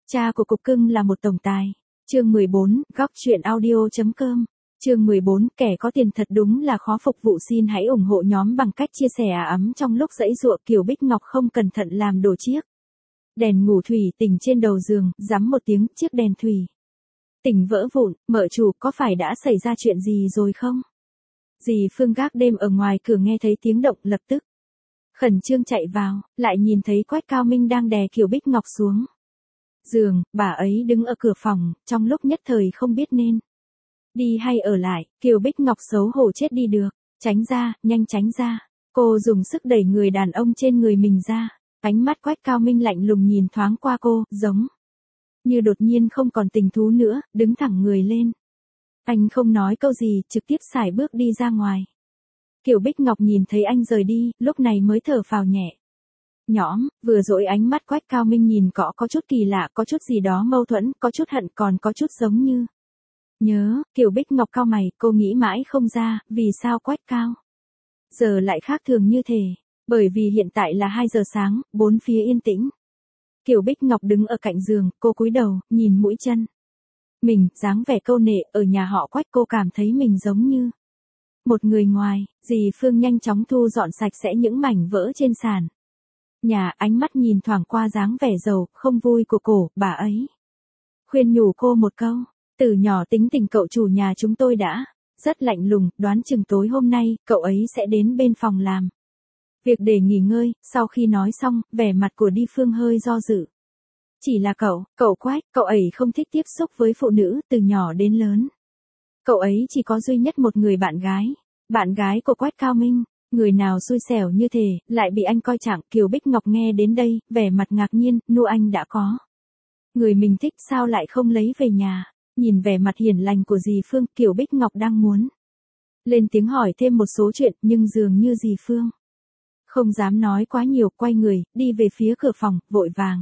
Cha của cục cưng là một tổng tài. Chương 14, góc truyện audio.com. Chương 14, kẻ có tiền thật đúng là khó phục vụ. Xin hãy ủng hộ nhóm bằng cách chia sẻ ấm trong lúc giãy giụa. Kiều Bích Ngọc không cẩn thận làm đổ chiếc đèn ngủ thủy tinh trên đầu giường, rắm một tiếng, chiếc đèn thủy tinh vỡ vụn. Mợ chủ, có phải đã xảy ra chuyện gì rồi không? Dì Phương gác đêm ở ngoài cửa nghe thấy tiếng động, lập tức khẩn trương chạy vào, lại nhìn thấy Quách Cao Minh đang đè Kiều Bích Ngọc xuống giường. Bà ấy đứng ở cửa phòng, trong lúc nhất thời không biết nên đi hay ở lại. Kiều Bích Ngọc xấu hổ chết đi được. Tránh ra, nhanh tránh ra. Cô dùng sức đẩy người đàn ông trên người mình ra. Ánh mắt Quách Cao Minh lạnh lùng nhìn thoáng qua cô, giống như đột nhiên không còn tình thú nữa, đứng thẳng người lên. Anh không nói câu gì, trực tiếp sải bước đi ra ngoài. Kiều Bích Ngọc nhìn thấy anh rời đi, lúc này mới thở phào nhẹ nhõm. Vừa rồi ánh mắt Quách Cao Minh nhìn có chút kỳ lạ, có chút gì đó mâu thuẫn, có chút hận, còn có chút giống như nhớ. Kiều Bích Ngọc cau mày, cô nghĩ mãi không ra, vì sao Quách Cao giờ lại khác thường như thế. Bởi vì hiện tại là 2 giờ sáng, bốn phía yên tĩnh. Kiều Bích Ngọc đứng ở cạnh giường, cô cúi đầu, nhìn mũi chân mình, dáng vẻ câu nệ. Ở nhà họ Quách cô cảm thấy mình giống như một người ngoài. Dì Phương nhanh chóng thu dọn sạch sẽ những mảnh vỡ trên sàn nhà, ánh mắt nhìn thoảng qua dáng vẻ giàu không vui của cô. Bà ấy khuyên nhủ cô một câu, từ nhỏ tính tình cậu chủ nhà chúng tôi đã rất lạnh lùng, đoán chừng tối hôm nay cậu ấy sẽ đến bên phòng làm việc để nghỉ ngơi. Sau khi nói xong, vẻ mặt của Đi Phương hơi do dự. Chỉ là cậu Quách, cậu ấy không thích tiếp xúc với phụ nữ, từ nhỏ đến lớn cậu ấy chỉ có duy nhất một người bạn gái của Quách Cao Minh. Người nào xui xẻo như thế, lại bị anh coi trọng. Kiều Bích Ngọc nghe đến đây, vẻ mặt ngạc nhiên, Nu anh đã có người mình thích, sao lại không lấy về nhà? Nhìn vẻ mặt hiền lành của dì Phương, Kiều Bích Ngọc đang muốn lên tiếng hỏi thêm một số chuyện, nhưng dường như dì Phương không dám nói quá nhiều, quay người, đi về phía cửa phòng, vội vàng.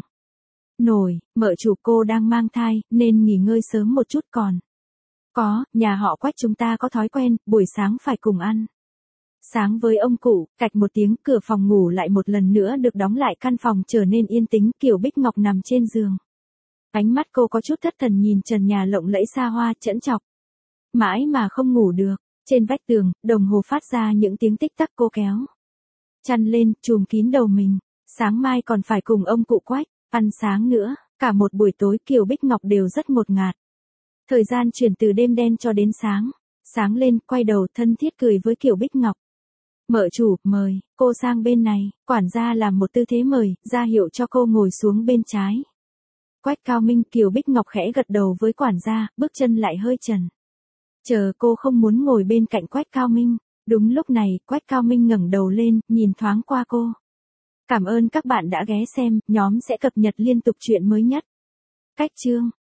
Mợ chủ, cô đang mang thai, nên nghỉ ngơi sớm một chút. Còn nhà họ Quách chúng ta có thói quen, buổi sáng phải cùng ăn sáng với ông cụ. Cạch một tiếng, cửa phòng ngủ lại một lần nữa được đóng lại, căn phòng trở nên yên tĩnh. Kiều Bích Ngọc nằm trên giường. Ánh mắt cô có chút thất thần nhìn trần nhà lộng lẫy xa hoa, chững chọc mãi mà không ngủ được. Trên vách tường, đồng hồ phát ra những tiếng tích tắc. Cô kéo chăn lên, trùm kín đầu mình. Sáng mai còn phải cùng ông cụ Quách ăn sáng nữa. Cả một buổi tối Kiều Bích Ngọc đều rất ngột ngạt. Thời gian chuyển từ đêm đen cho đến sáng. Sáng lên, quay đầu thân thiết cười với Kiều Bích Ngọc. Mợ chủ, mời cô sang bên này. Quản gia làm một tư thế mời, ra hiệu cho cô ngồi xuống bên trái Quách Cao Minh. Kiều Bích Ngọc khẽ gật đầu với quản gia, bước chân lại hơi chần chờ. Cô không muốn ngồi bên cạnh Quách Cao Minh. Đúng lúc này, Quách Cao Minh ngẩng đầu lên, nhìn thoáng qua cô. Cảm ơn các bạn đã ghé xem, nhóm sẽ cập nhật liên tục chuyện mới nhất. Cách chương